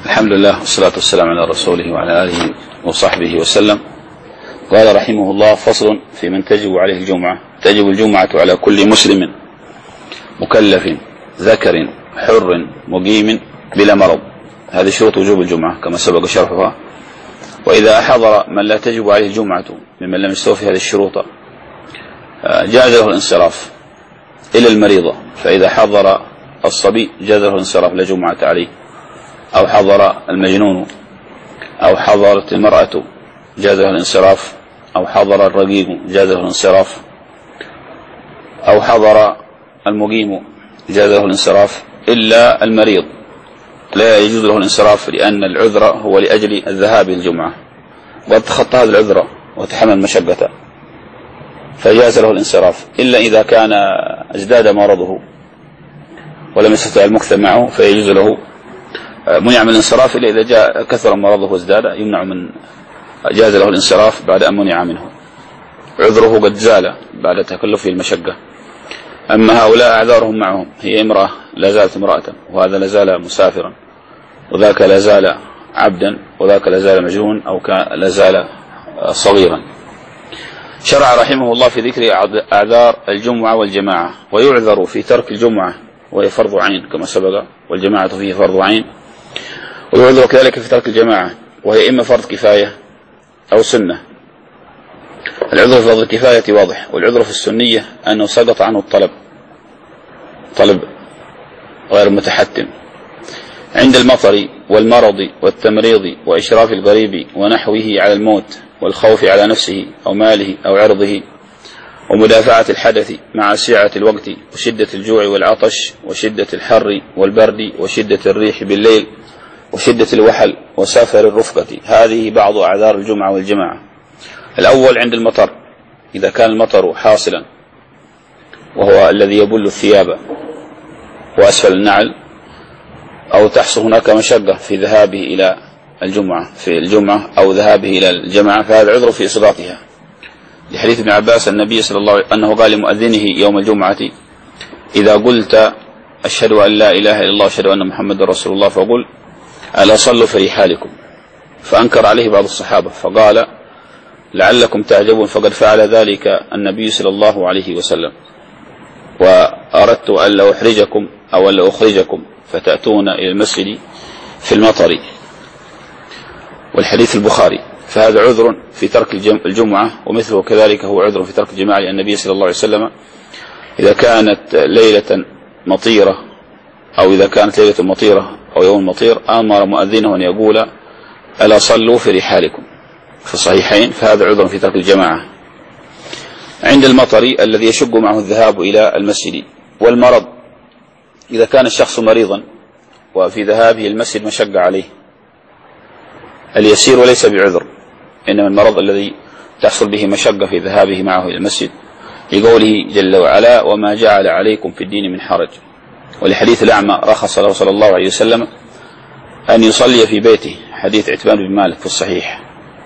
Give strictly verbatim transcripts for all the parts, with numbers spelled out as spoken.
الحمد لله والصلاة والسلام على رسوله وعلى آله وصحبه وسلم. قال رحمه الله: فصل في من تجب عليه الجمعة. تجب الجمعة على كل مسلم مكلف ذكر حر مقيم بلا مرض. هذه شروط وجوب الجمعة كما سبق شرحها. وإذا حضر من لا تجب عليه الجمعة ممن لم يستوفي هذه الشروط جاز له الانصراف إلى المريضة، فإذا حضر الصبي جاز له الانصراف لا جمعة عليه، أو حضر المجنون، أو حضرت المرأة جاز له الانصراف، أو حضر الرقيق جاز له الانصراف، أو حضر المقيم جاز له الانصراف، إلا المريض لا يجوز له الانصراف لأن العذر هو لأجل الذهاب الجمعة، وقد تخطى هذا العذر وتحمل مشقته فجاز له الانصراف، إلا إذا كان ازداد مرضه ولم يستطع المكث معه فيجوز له منع من الانصراف، إلا إذا جاء كثر مرضه وازداد يمنع من جاز له الانصراف بعد أن منع منه، عذره قد زال بعد تكلفه المشقة. أما هؤلاء أعذارهم معهم، هي امرأة لا زالت امرأة، وهذا لا زال مسافرا، وذاك لا زال عبدا، وذاك لا زال مجنون، أو لا زال صغيرا. شرع رحمه الله في ذكر أعذار الجمعة والجماعة. ويعذر في ترك الجمعة وهي فرض عين كما سبق، والجماعة فيه فرض عين. ويعذر كذلك في ترك الجماعة وهي إما فرض كفاية أو سنة. العذر في فرض الكفاية واضح، والعذر في السنية أنه سقط عنه الطلب، طلب غير متحتم عند المطر والمرض والتمريض وإشراف الغريب ونحوه على الموت، والخوف على نفسه أو ماله أو عرضه، ومدافعة الحدث مع سعة الوقت، وشدة الجوع والعطش، وشدة الحر والبرد، وشدة الريح بالليل، وشدة الوحل، وسافر الرفقة. هذه بعض أعذار الجمعة والجماعة. الأول عند المطر، إذا كان المطر حاصلا وهو الذي يبل الثياب وأسفل النعل، أو تحصل هناك مشقة في ذهابه إلى الجمعة في الجمعة أو ذهابه إلى الجماعة، فهذا عذر في إسقاطها، لحديث ابن عباس النبي صلى الله عليه وسلم أنه قال لمؤذنه يوم الجمعة: إذا قلت أشهد أن لا إله إلا الله أشهد أن محمد رسول الله فقل ألا صلوا في رحالكم. فأنكر عليه بعض الصحابة فقال: لعلكم تعجبون، فقد فعل ذلك النبي صلى الله عليه وسلم، وأردت أن لا أحرجكم أو أن لا أخرجكم فتأتون إلى المسجد في المطر. والحديث البخاري. فهذا عذر في ترك الجمعة، ومثله كذلك هو عذر في ترك الجماعة، لأن النبي صلى الله عليه وسلم إذا كانت ليلة مطيرة أو إذا كانت ليلة مطيرة أو يوم مطير أمر مؤذنه أن يقول: ألا صلوا في رحالكم، في الصحيحين. فهذا عذر في ترك الجماعة. عند المطر الذي يشق معه الذهاب إلى المسجد. والمرض، إذا كان الشخص مريضا وفي ذهابه المسجد مشق عليه، اليسير وليس بعذر، إنما المرض الذي تحصل به مشقة في ذهابه معه إلى المسجد، لقوله جل وعلا: وما جعل عليكم في الدين من حرج. ولحديث الأعمى رخص له صلى الله عليه وسلم أن يصلي في بيته، حديث عتبان بن مالك في الصحيح،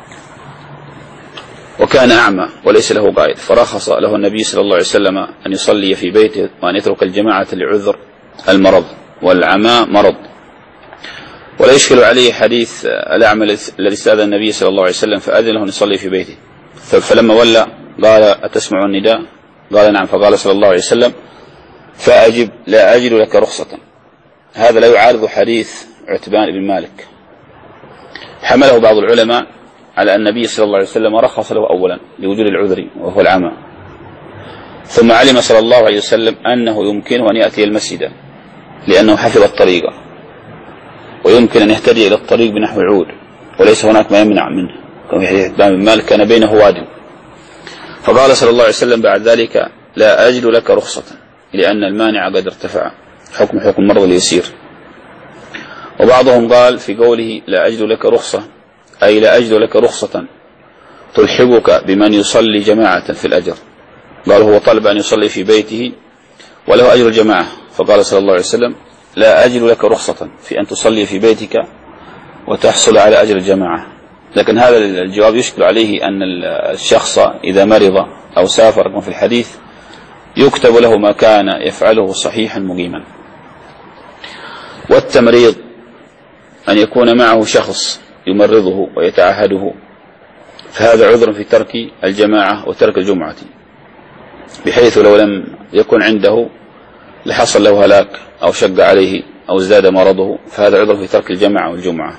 وكان أعمى وليس له قائد، فرخص له النبي صلى الله عليه وسلم أن يصلي في بيته وأن يترك الجماعة لعذر المرض، والعمى مرض. ولا يشكل عليه حديث الأعمى الذي استأذن النبي صلى الله عليه وسلم فأذن له أن يصلي في بيته، فلما ولى قال: أتسمع النداء؟ قال: نعم. فقال صلى الله عليه وسلم: فأجب لا أجد لك رخصة. هذا لا يعارض حديث عتبان بن مالك. حمله بعض العلماء على أن النبي صلى الله عليه وسلم رخص له أولا لوجود العذر وهو العمى، ثم علم صلى الله عليه وسلم أنه يمكنه أن يأتي المسجد لأنه حفظ الطريق، ويمكن أن يهتدي إلى الطريق بنحو عود وليس هناك ما يمنع منه، كما في حديث عتبان بن مالك كان بينه واد. فقال صلى الله عليه وسلم بعد ذلك: لا أجد لك رخصة، لأن المانع قد ارتفع، حكم حكم المرض اليسير. وبعضهم قال في قوله: لا أجد لك رخصة، أي لا أجد لك رخصة تلحقك بمن يصلي جماعة في الأجر. قال هو طلب أن يصلي في بيته وله أجر الجماعة، فقال صلى الله عليه وسلم: لا أجد لك رخصة في أن تصلي في بيتك وتحصل على أجر الجماعة. لكن هذا الجواب يشكل عليه أن الشخص إذا مرض أو سافر كما في الحديث يكتب له ما كان يفعله صحيحا مقيما. والتمريض أن يكون معه شخص يمرضه ويتعهده، فهذا عذر في ترك الجماعة وترك الجمعة، بحيث لو لم يكن عنده لحصل له هلاك أو شق عليه أو ازداد مرضه، فهذا عذر في ترك الجماعة والجمعة.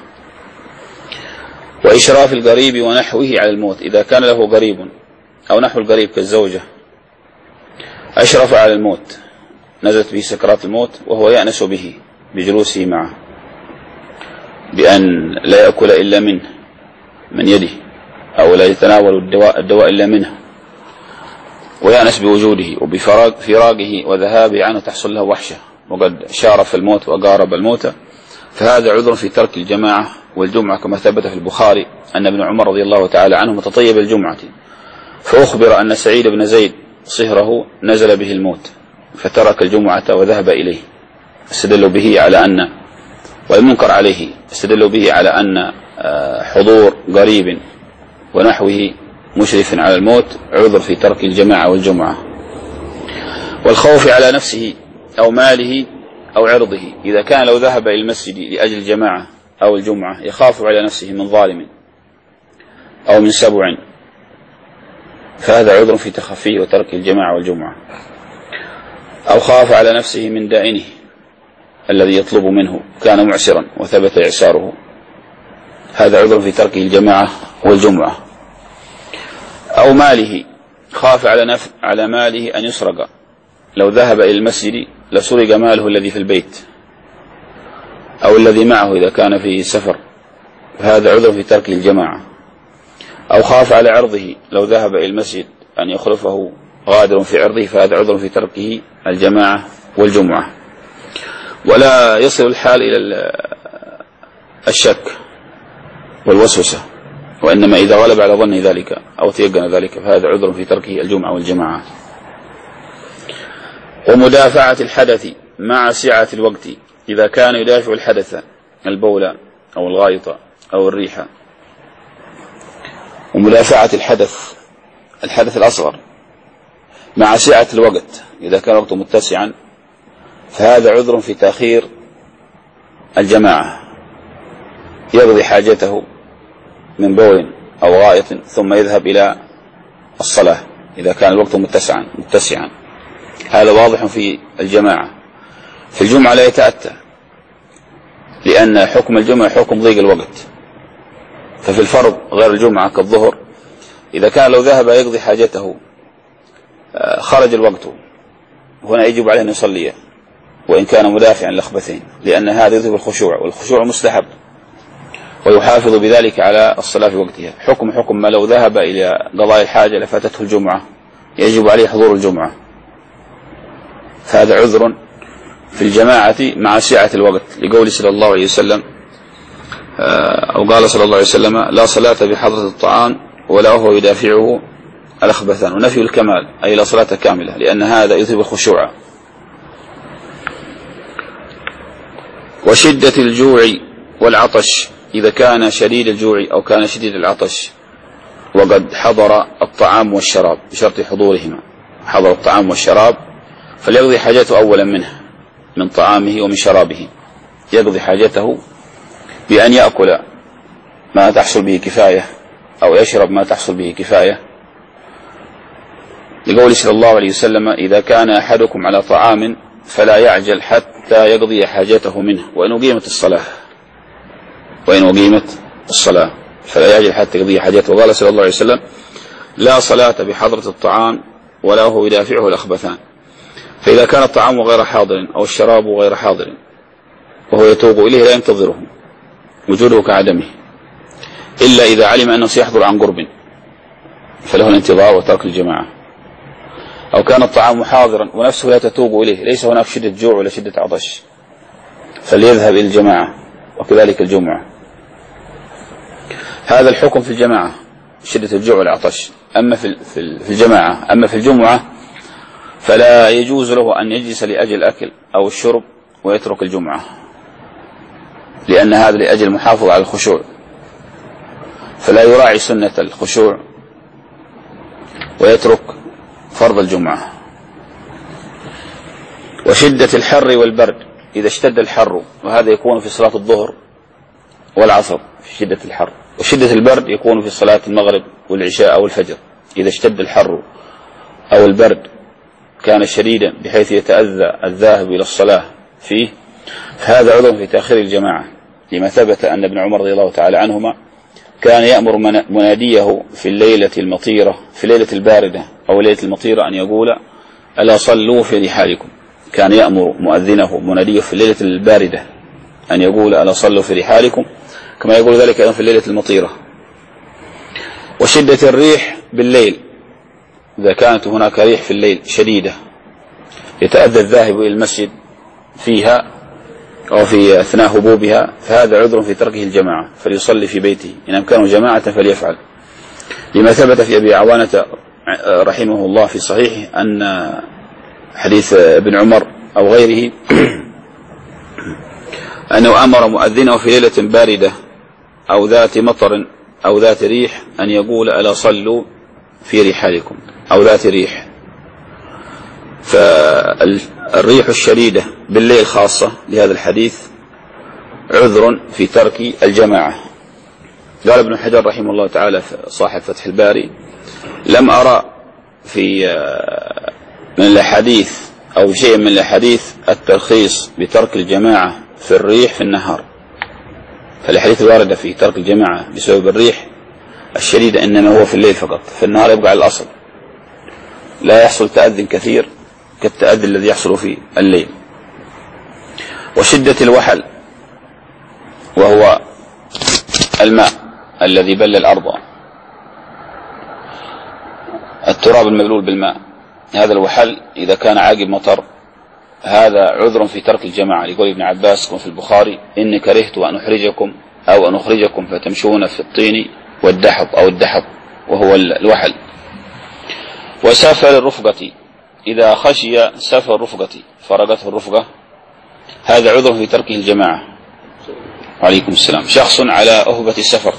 وإشراف القريب ونحوه على الموت، إذا كان له قريب أو نحو القريب كالزوجة أشرف على الموت، نزلت به سكرات الموت وهو يأنس به بجلوسه معه، بأن لا يأكل إلا منه من يده، أو لا يتناول الدواء, الدواء إلا منه، ويأنس بوجوده وبفراقه وذهابه عنه تحصل له وحشة، وقد شارف الموت وقارب الموت، فهذا عذر في ترك الجماعة والجمعة، كما ثبت في البخاري أن ابن عمر رضي الله تعالى عنه تطيب الجمعة، فأخبر أن سعيد بن زيد صهره نزل به الموت فترك الجمعة وذهب إليه، استدلوا به على أن والمنكر عليه استدلوا به على أن حضور قريب ونحوه مشرف على الموت عذر في ترك الجماعة والجمعة. والخوف على نفسه أو ماله أو عرضه، إذا كان لو ذهب إلى المسجد لأجل الجماعة أو الجمعة يخاف على نفسه من ظالم أو من سبع، فهذا عذر في تخفيه وترك الجماعة والجمعة. أو خاف على نفسه من دائنه الذي يطلب منه كان معسرا وثبت إعساره، هذا عذر في تركه الجماعة والجمعة. أو ماله، خاف على نف... على ماله أن يسرق، لو ذهب إلى المسجد لسرق ماله الذي في البيت أو الذي معه إذا كان في سفر، فهذا عذر في تركه الجماعة. أو خاف على عرضه، لو ذهب إلى المسجد أن يخلفه غادر في عرضه، فهذا عذر في تركه الجماعة والجمعة. ولا يصل الحال إلى الشك والوسوسة، وإنما إذا غلب على ظن ذلك أو تيقن ذلك فهذا عذر في تركه الجمعة والجماعة. ومدافعة الحدث مع سعة الوقت، إذا كان يدافع الحدث البول أو الغائط أو الريح. ومدافعة الحدث الحدث الأصغر مع سعة الوقت، إذا كان وقته متسعا، فهذا عذر في تأخير الجماعة، يقضي حاجته من بول أو غائط ثم يذهب إلى الصلاة إذا كان الوقت متسعا متسعا هذا واضح في الجماعة. في الجمعة لا يتأتى، لأن حكم الجمعة حكم ضيق الوقت، ففي الفرض غير الجمعة كالظهر إذا كان لو ذهب يقضي حاجته خرج الوقت، هنا يجب عليه أن يصلي وإن كان مدافعا لخبثين، لأن هذا يذهب الخشوع، والخشوع مستحب ويحافظ بذلك على الصلاة في وقتها. حكم حكم ما لو ذهب إلى قضاء الحاجة لفاتته الجمعة يجب عليه حضور الجمعة، فهذا عذر في الجماعة مع سعة الوقت، لقول صلى الله عليه وسلم أو قال صلى الله عليه وسلم: لا صلاة بحضرة الطعام ولا هو يدافعه الأخبثان. ونفي الكمال أي لا صلاة كاملة، لأن هذا يذهب الخشوع. وشدة الجوع والعطش، إذا كان شديد الجوع أو كان شديد العطش وقد حضر الطعام والشراب بشرط حضورهما، حضر الطعام والشراب فليقضي حاجته أولا منه من طعامه ومن شرابه، يقضي حاجته بأن يأكل ما تحصل به كفاية أو يشرب ما تحصل به كفاية، لقول صلى الله عليه وسلم: إذا كان أحدكم على طعام فلا يعجل حتى يقضي حاجته منه وإن أقيمت الصلاة وإن أقيمت الصلاة فلا يعجل حتى يقضي حاجته. وقال صلى الله عليه وسلم: لا صلاة بحضرة الطعام ولا هو يدافعه الأخبثان. فإذا كان الطعام غير حاضر أو الشراب غير حاضر وهو يتوق إليه لا ينتظره، وجوده كعدمه، إلا إذا علم أنه سيحضر عن قرب فله الانتظار وترك الجماعة. أو كان الطعام حاضرا ونفسه لا تتوق إليه، ليس هناك شدة جوع ولا شدة عطش، فليذهب إلى الجماعة، وكذلك الجمعة. هذا الحكم في الجماعة شدة الجوع والعطش. أما في في الجماعة أما في الجمعة فلا يجوز له أن يجلس لأجل الأكل أو الشرب ويترك الجمعة، لأن هذا لأجل المحافظة على الخشوع، فلا يراعي سنة الخشوع ويترك فرض الجمعة. وشدة الحر والبرد، إذا اشتد الحر، وهذا يكون في صلاة الظهر والعصر في شدة الحر. وشدة البرد يكون في صلاة المغرب والعشاء أو الفجر. إذا اشتد الحر أو البرد كان شديدا بحيث يتأذى الذاهب إلى الصلاة فيه، فهذا عذر في تأخير الجماعة، لما ثبت أن ابن عمر رضي الله تعالى عنهما كان يأمر مناديه في الليلة المطيرة في الليلة الباردة أو الليلة المطيرة أن يقول ألا صلوا في رحالكم. كان يأمر مؤذنه مناديه في الليلة الباردة أن يقول ألا صلوا في رحالكم، كما يقول ذلك أيضا في الليلة المطيرة. وشدة الريح بالليل، إذا كانت هناك ريح في الليل شديدة يتأذى الذاهب إلى المسجد فيها أو في أثناء هبوبها، فهذا عذر في تركه الجماعة، فليصلي في بيته إن أمكنه جماعة فليفعل، لما ثبت في أبي عوانة رحمه الله في صحيحه أن حديث ابن عمر أو غيره أنه أمر مؤذنه في ليلة باردة أو ذات مطر أو ذات ريح أن يقول ألا صلوا في رحالكم أو ذات ريح. فالريح الشديدة بالليل خاصة لهذا الحديث عذر في ترك الجماعة. قال ابن حجر رحمه الله تعالى صاحب فتح الباري: لم أرى في من الأحاديث أو شيء من الأحاديث الترخيص بترك الجماعة في الريح في النهار. فالحديث الواردة في ترك الجماعة بسبب الريح الشديدة إنما هو في الليل فقط، في النهار يبقى على الأصل، لا يحصل تأذن كثير كالتأذن الذي يحصل في الليل. وشدة الوحل وهو الماء الذي بل الأرض، التراب المبلول بالماء، هذا الوحل إذا كان عاقب مطر هذا عذر في ترك الجماعة، لقول ابن عباس كما في البخاري: إني كرهت أن أحرجكم أو أن أخرجكم فتمشون في الطين والدحض أو الدحض وهو الوحل. وسفر الرفقة، إذا خشي سفر الرفقة فرقته الرفقة، هذا عذر في تركه الجماعة. وعليكم السلام. شخص على أهبة السفر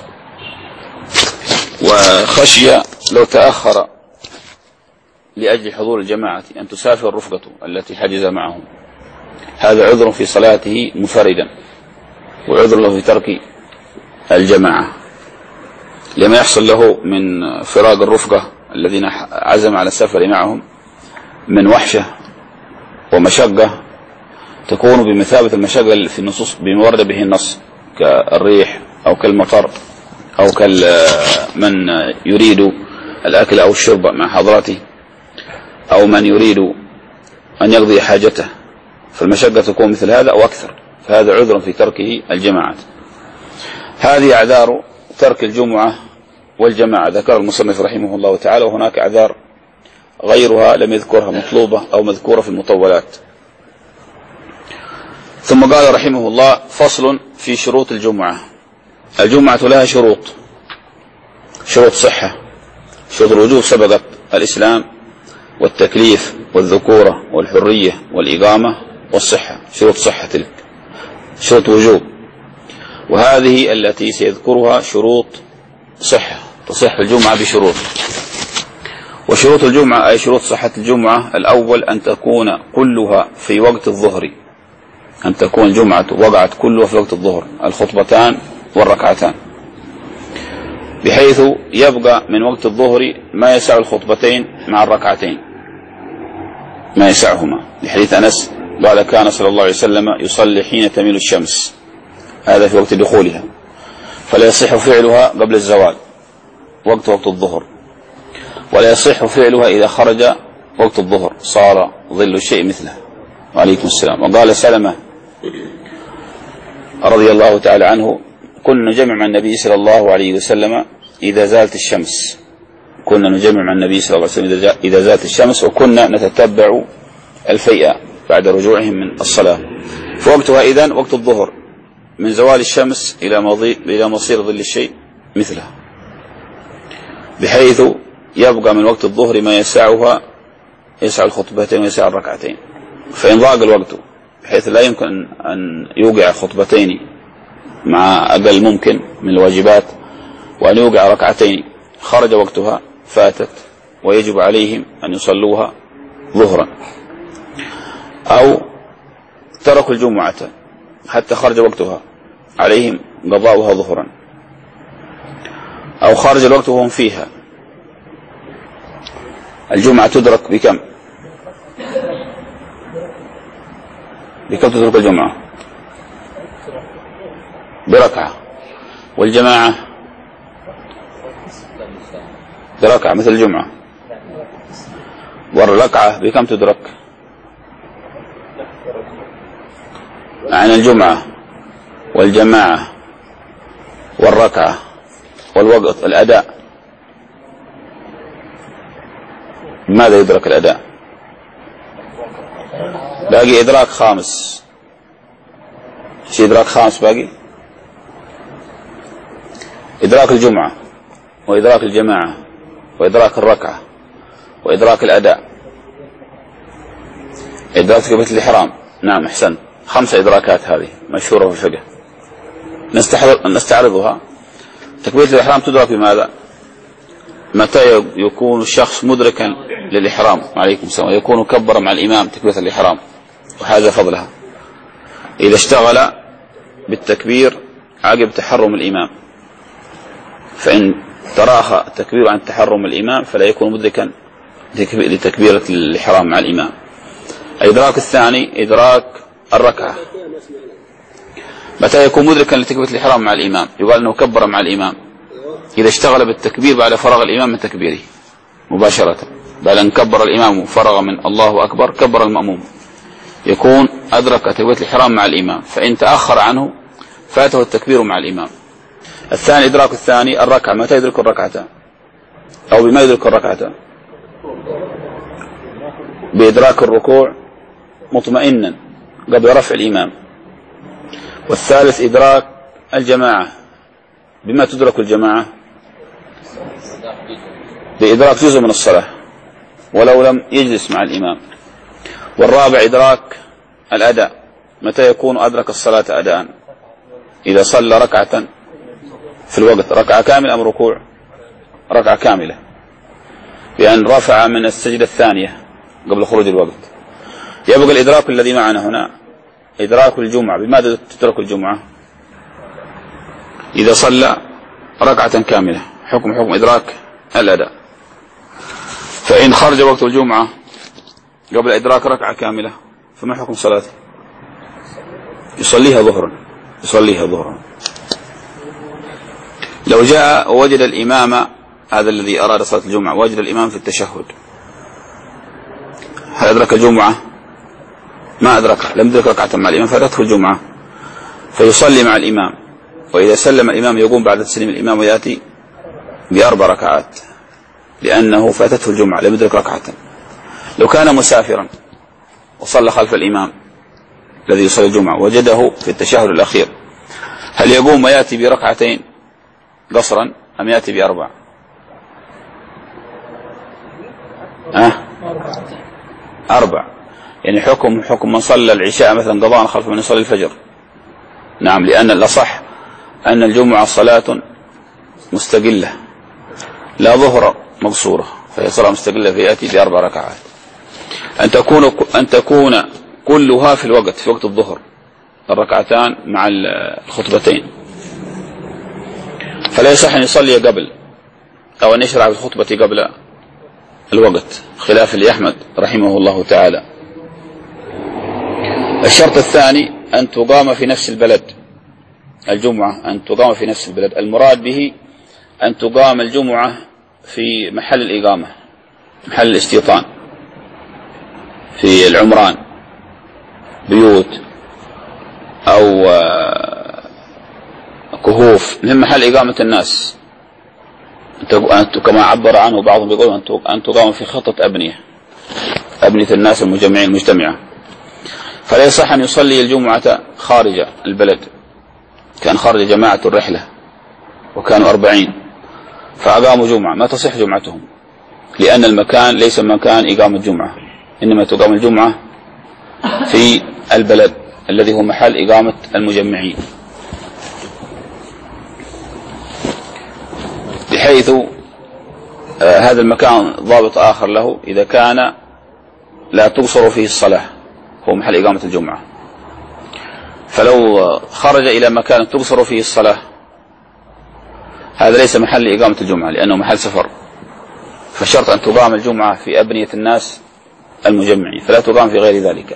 وخشي لو تأخر لأجل حضور الجماعة أن تسافر الرفقة التي حجز معهم، هذا عذر في صلاته منفردا، وعذر له في ترك الجماعة لما يحصل له من فراق الرفقة الذين عزم على السفر معهم من وحشة ومشقة تكون بمثابة المشقة في النصوص بمورد به النص، كالريح أو كالمطر أو كمن يريد الأكل أو الشرب مع حضرته أو من يريد أن يقضي حاجته، فالمشقة تكون مثل هذا أو أكثر، فهذا عذر في تركه الجماعات. هذه أعذار ترك الجمعة والجماعة ذكر المصنف رحمه الله تعالى، وهناك أعذار غيرها لم يذكرها مطلوبة أو مذكورة في المطولات. ثم قال رحمه الله: فصل في شروط الجمعة. الجمعة لها شروط، شروط صحة. شروط الوجوب سبقت الإسلام والتكليف والذكورة والحرية والإقامة والصحة، شروط صحة تلك شروط وجوب، وهذه التي سيذكرها شروط صحة، تصح الجمعة بشروط. وشروط الجمعة أي شروط صحة الجمعة: الأول أن تكون كلها في وقت الظهر، أن تكون الجمعة وقعت كلها في وقت الظهر، الخطبتان والركعتان، بحيث يبقى من وقت الظهر ما يسع الخطبتين مع الركعتين، ما يسعهما، لحديث أنس قال: كان صلى الله عليه وسلم يصلي حين تميل الشمس، هذا في وقت دخولها، فلا يصح فعلها قبل الزوال وقت وقت الظهر، ولا يصح فعلها إذا خرج وقت الظهر صار ظل الشيء مثله. وعليكم السلام. وقال سلمة رضي الله تعالى عنه: كنا نجمع مع النبي صلى الله عليه وسلم إذا زالت الشمس، كنا نجمع مع النبي صلى الله عليه وسلم إذا زالت الشمس، وكنا نتتبع الفيئة بعد رجوعهم من الصلاة، فوقتها إذن وقت الظهر من زوال الشمس إلى مصير ظل الشيء مثله، بحيث يبقى من وقت الظهر ما يسعها، يسع الخطبتين ويسع الركعتين. فإن ضاق الوقت بحيث لا يمكن أن يوقع خطبتين مع أقل ممكن من الواجبات وأن يوقع ركعتين، خرج وقتها فاتت، ويجب عليهم أن يصلوها ظهرا. أو تركوا الجمعة حتى خرج وقتها، عليهم قضاؤها ظهرا، أو خارج الوقت وهم فيها. الجمعة تدرك بكم؟ بكم تدرك الجمعة؟ بركعة. والجماعة بركعة مثل الجمعة. والركعة بكم تدرك؟ عن الجمعة والجماعة والركعة والوقت الأداء. ماذا يدرك الأداء؟ باقي إدراك خامس. شيء إدراك خامس باقي؟ إدراك الجمعة وإدراك الجماعة وإدراك الركعة وإدراك الأداء. إدراك تكبيرة الإحرام. نعم أحسن. خمسة إدراكات هذه مشهورة في الفقه نستعرضها. تكبيرة الإحرام تدرك بماذا؟ متى يكون الشخص مدركا للإحرام؟ عليكم السلام. يكون كبر مع الإمام تكبيرة الإحرام، وهذا فضلها. إذا اشتغل بالتكبير عقب تحرم الإمام، فإن تراخى التكبير عن تحرم الإمام فلا يكون مدركا لتكبيرة الإحرام مع الإمام. الإدراك الثاني إدراك الركعة. متى يكون مدركا لتكبيرة الإحرام مع الإمام؟ يقال أنه كبر مع الإمام إذا اشتغل بالتكبير بعد فراغ الإمام من تكبيره مباشرة، بعد أن كبر الإمام وفرغ من الله أكبر كبر المأموم، يكون أدرك تكبيرة الإحرام مع الإمام. فإن تأخر عنه فاته التكبير مع الإمام. الثاني إدراك الثاني الركعة. متى يدرك الركعة؟ أو بما يدرك الركعة؟ بإدراك الركوع مطمئنا قبل رفع الإمام. والثالث إدراك الجماعة. بما تدرك الجماعة؟ بإدراك جزء من الصلاة ولو لم يجلس مع الإمام. والرابع إدراك الأداء. متى يكون أدرك الصلاة أداء؟ إذا صلى ركعة في الوقت، ركعة كاملة أم ركوع؟ ركعة كاملة، بأن رفع من السجدة الثانية قبل خروج الوقت. يبقى الإدراك الذي معنا هنا إدراك الجمعة. بماذا تدرك الجمعة؟ إذا صلى ركعة كاملة، حكم حكم إدراك الأداء. فإن خرج وقت الجمعة قبل إدراك ركعة كاملة فما حكم صلاته؟ يصليها ظهرا. يصليها ظهرا. لو جاء ووجد الإمام، هذا الذي أراد صلاة الجمعة، وجد الإمام في التشهد، هل أدرك الجمعة؟ ما أدركها، لم يدرك ركعة مع الإمام فاتته الجمعة، فيصلي مع الإمام. وإذا سلم الإمام يقوم بعد تسليم الإمام ويأتي بأربع ركعات لأنه فاتته الجمعة لم يدرك ركعة. لو كان مسافرا وصلى خلف الإمام الذي يصلي الجمعة وجده في التشهد الأخير، هل يقوم ويأتي بركعتين قصرا أم يأتي بأربع؟ أه؟ أربع. يعني حكم حكم من صلى العشاء مثلا قضاء خلف من يصلي الفجر. نعم، لأن الأصح أن الجمعة صلاة مستقلة لا ظهر مقصورة، فهي صلاة مستقلة فيأتي بأربع ركعات. أن تكون أن تكون كلها في الوقت، في وقت الظهر، الركعتان مع الخطبتين، فلا يصح أن يصلي قبل أو أن يشرع بالخطبة قبل الوقت، خلاف لأحمد رحمه الله تعالى. الشرط الثاني أن تقام في نفس البلد. الجمعة أن تقام في نفس البلد، المراد به أن تقام الجمعة في محل الإقامة، محل الاستيطان، في العمران، بيوت أو كهوف، من محل إقامة الناس، كما عبر عنه بعضهم يقول أن تقام في خطة أبنية، أبنية الناس المجمعين المجتمعة. فلا يصح أن يصلي الجمعة خارج البلد، كان خارج جماعة الرحلة وكانوا أربعين فأقاموا جمعة، ما تصح جمعتهم، لأن المكان ليس مكان إقامة الجمعة، إنما تقام الجمعة في البلد الذي هو محل إقامة المجمعين، بحيث آه هذا المكان ضابط آخر له إذا كان لا تقصر فيه الصلاة، هو محل إقامة الجمعة. فلو خرج إلى مكان تقصر فيه الصلاة هذا ليس محل إقامة الجمعة لأنه محل سفر، فشرط أن تقام الجمعة في أبنية الناس المجمعين، فلا تقام في غير ذلك.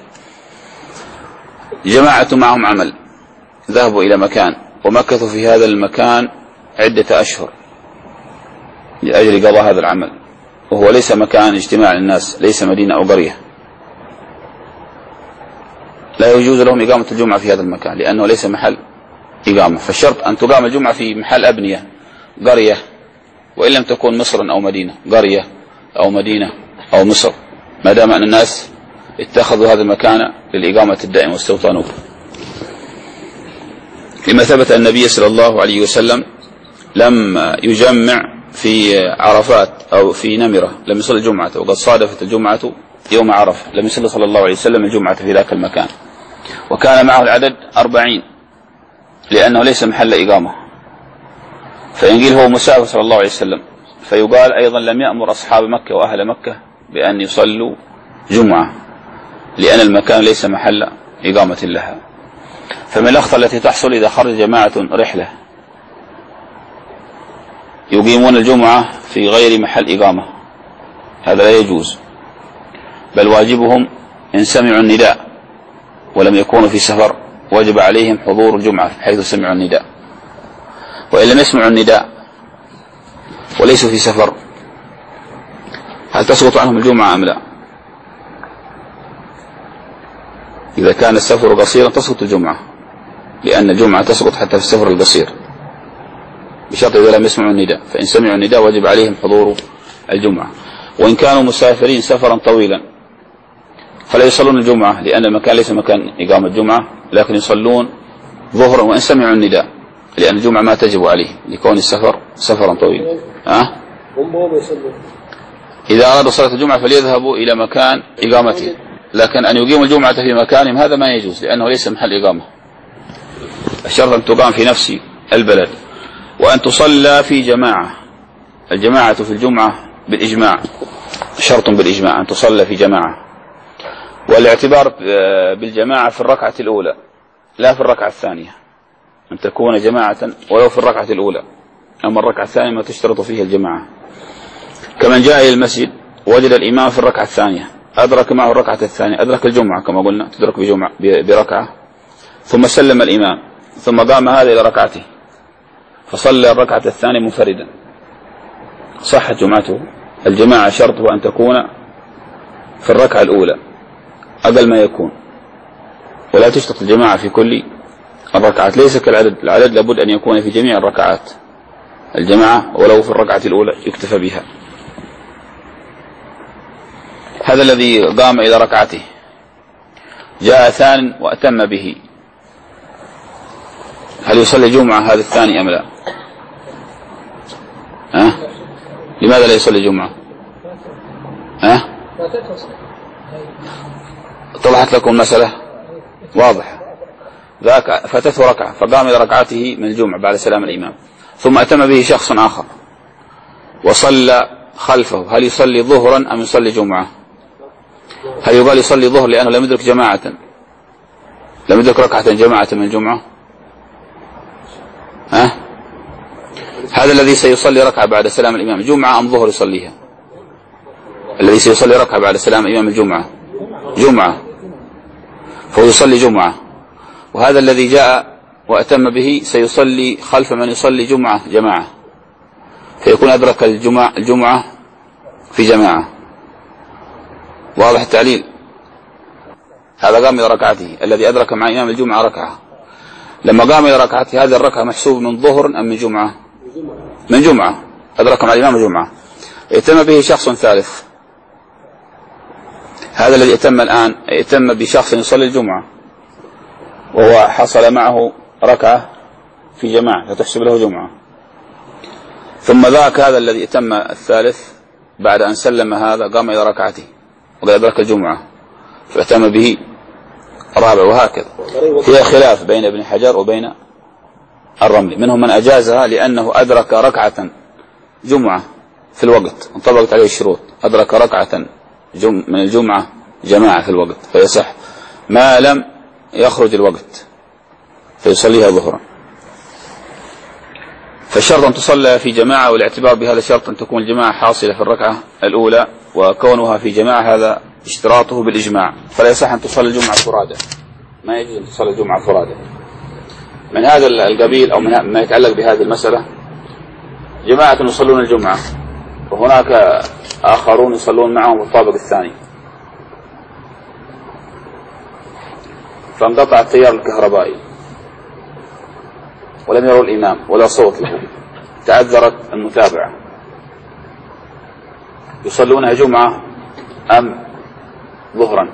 جماعة معهم عمل، ذهبوا إلى مكان ومكثوا في هذا المكان عدة أشهر لأجل قضاء هذا العمل، وهو ليس مكان اجتماع للناس، ليس مدينة أو قرية، لا يجوز لهم إقامة الجمعة في هذا المكان لأنه ليس محل إقامة. فالشرط أن تقام الجمعة في محل أبنية، قرية، وإن لم تكن مصر أو مدينة، قرية أو مدينة أو مصر، ما دام أن الناس اتخذوا هذا المكان للإقامة الدائمة واستوطنوه. لما ثبت أن النبي صلى الله عليه وسلم لم يجمع في عرفات أو في نمرة، لم يصلي الجمعة، وقد صادفت الجمعة يوم عرفة، لم يصلي صلى الله عليه وسلم الجمعة في ذاك المكان، وكان معه العدد أربعين لأنه ليس محل إقامة، فينقل هو مسافر صلى الله عليه وسلم. فيقال أيضا لم يأمر أصحاب مكة وأهل مكة بأن يصلوا جمعة لأن المكان ليس محل إقامة لها. فمن الأخطاء التي تحصل إذا خرج جماعة رحلة يقيمون الجمعة في غير محل إقامة، هذا لا يجوز، بل واجبهم إن سمعوا النداء ولم يكونوا في سفر وجب عليهم حضور الجمعة حيث سمعوا النداء، وإن لم يسمعوا النداء وليسوا في سفر هل تسقط عنهم الجمعة أم لا؟ إذا كان السفر قصيرا تسقط الجمعة، لأن الجمعة تسقط حتى في السفر القصير، بشرط إذا لم يسمعوا النداء، فإن سمعوا النداء وجب عليهم حضور الجمعة. وإن كانوا مسافرين سفرا طويلا فلا يصلون الجمعة لأن المكان ليس مكان إقامة الجمعة، لكن يصلون ظهرا وإن سمعوا النداء، لأن الجمعة ما تجب عليه لكون السفر سفرا طويلا. أه؟ إذا أرادوا صلاة الجمعة فليذهبوا إلى مكان إقامته، لكن أن يقيموا الجمعة في مكانهم هذا ما يجوز لأنه ليس محل إقامة. الشرط أن تقام في نفس البلد، وأن تصلى في جماعة. الجماعة في الجمعة بالإجماع، شرط بالإجماع أن تصلى في جماعة، والاعتبار بالجماعة في الركعة الأولى لا في الركعة الثانية، أن تكون جماعة ولو في الركعة الأولى، أما الركعة الثانية ما تشترط فيها الجماعة. كمن جاء إلى المسجد وجد الإمام في الركعة الثانية أدرك معه الركعة الثانية، أدرك الجمعة كما قلنا تدرك بجمعة بركعة، ثم سلم الإمام ثم قام هذا إلى ركعته فصلى الركعة الثانية منفردا، صحت جمعته. الجماعة شرطه أن تكون في الركعة الأولى أقل ما يكون، ولا تشترط الجماعة في كل الركعات، ليس كالعدد، العدد لابد أن يكون في جميع الركعات، الجماعة ولو في الركعة الأولى يكتفى بها. هذا الذي قام إلى ركعته جاء ثان وأتم به، هل يصلي جمعة هذا الثاني أم لا؟ أه؟ لماذا لا يصلي جمعة؟ أه؟ طلعت لكم مسألة واضحة، ذاك فاتته ركعة فقام إلى ركعته من الجمعة بعد سلام الإمام، ثم أتم به شخص آخر وصلى خلفه، هل يصلي ظهرا أم يصلي جمعة؟ هل يقال يصلي ظهر لأنه لم يدرك جماعة، لم يدرك ركعة جماعة من الجمعة؟ ها؟ هذا الذي سيصلي ركعة بعد سلام الإمام جمعة أم ظهر يصليها؟ الذي سيصلي ركعة بعد سلام الإمام الجمعة جمعة، فهو يصلي جمعة. وهذا الذي جاء وأتم به سيصلي خلف من يصلي جمعة جماعة، فيكون أدرك الجمعة, الجمعة في جماعة. واضح التعليل؟ هذا قام إلى ركعته، الذي أدرك مع إمام الجمعة ركعة، لما قام إلى ركعته هذه الركعة محسوب من ظهر أم من جمعة؟ من جمعة، أدرك مع الإمام الجمعة. ائتم به شخص ثالث، هذا الذي ائتم الآن ائتم بشخص يصلي الجمعة وهو حصل معه ركعة في جماعة فتحسب له جمعة، ثم ذاك هذا الذي ائتم الثالث بعد أن سلم هذا قام إلى ركعته وقد أدرك الجمعة فأتم به رابع، وهكذا. فيها خلاف بين ابن حجر وبين الرملي، منهم من أجازها لأنه أدرك ركعة جمعة في الوقت انطبقت عليه الشروط، أدرك ركعة من الجمعة جماعة في الوقت فيصح ما لم يخرج الوقت، فيصليها ظهرا. فالشرط أن تصلى في جماعة، والاعتبار بهذا الشرط أن تكون الجماعة حاصلة في الركعة الأولى، وكونها في جماعة هذا اشتراطه بالإجماع، فلا يصح أن تصلي الجمعة فرادى، ما يجوز أن تصلي الجمعة فرادى. من هذا القبيل أو من ما يتعلق بهذه المسألة جماعة يصلون الجمعة وهناك آخرون يصلون معهم في الطابق الثاني، فانقطع التيار الكهربائي ولم يروا الإمام ولا صوت له، تعذرت المتابعة، يصلونها جمعة أم ظهرا؟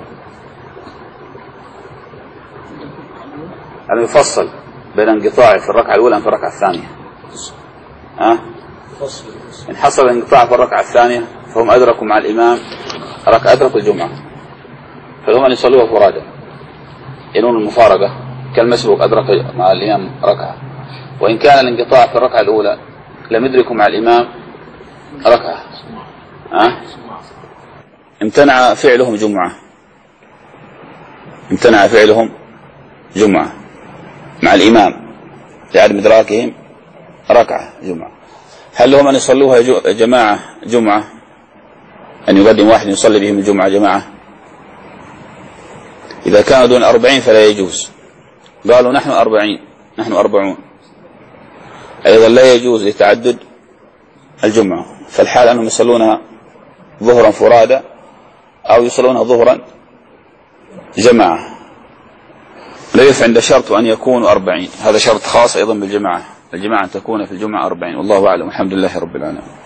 أم يفصل بين انقطاع في الركعة الأولى في الركعة الثانية؟ أه؟ إن حصل انقطاع في الركعة الثانية فهم أدركوا مع الإمام ركعة أدركوا الجمعة، فهم أن يصلوها فرادى ينون المفارقة كالمسبوق أدرك مع الإمام ركعة، وإن كان الانقطاع في الركعة الأولى لم يدركوا مع الإمام ركعة. أه؟ امتنع فعلهم جمعة، امتنع فعلهم جمعة مع الإمام لعدم إدراكهم ركعة جمعة، هل لهم أن يصلوها جماعة جمعة، أن يقدم واحد يصلي بهم الجمعة جماعة؟ إذا كانوا دون أربعين فلا يجوز، قالوا نحن أربعين نحن أربعون، أيضا لا يجوز لتعدد الجمعة، فالحال أنهم يصلونها ظهرا فرادى أو يصلونها ظهرا جماعة، ليس عند شرط أن يكونوا أربعين، هذا شرط خاص أيضا بالجماعة، الجماعة أن تكون في الجمعة أربعين، والله أعلم، الحمد لله رب العالمين.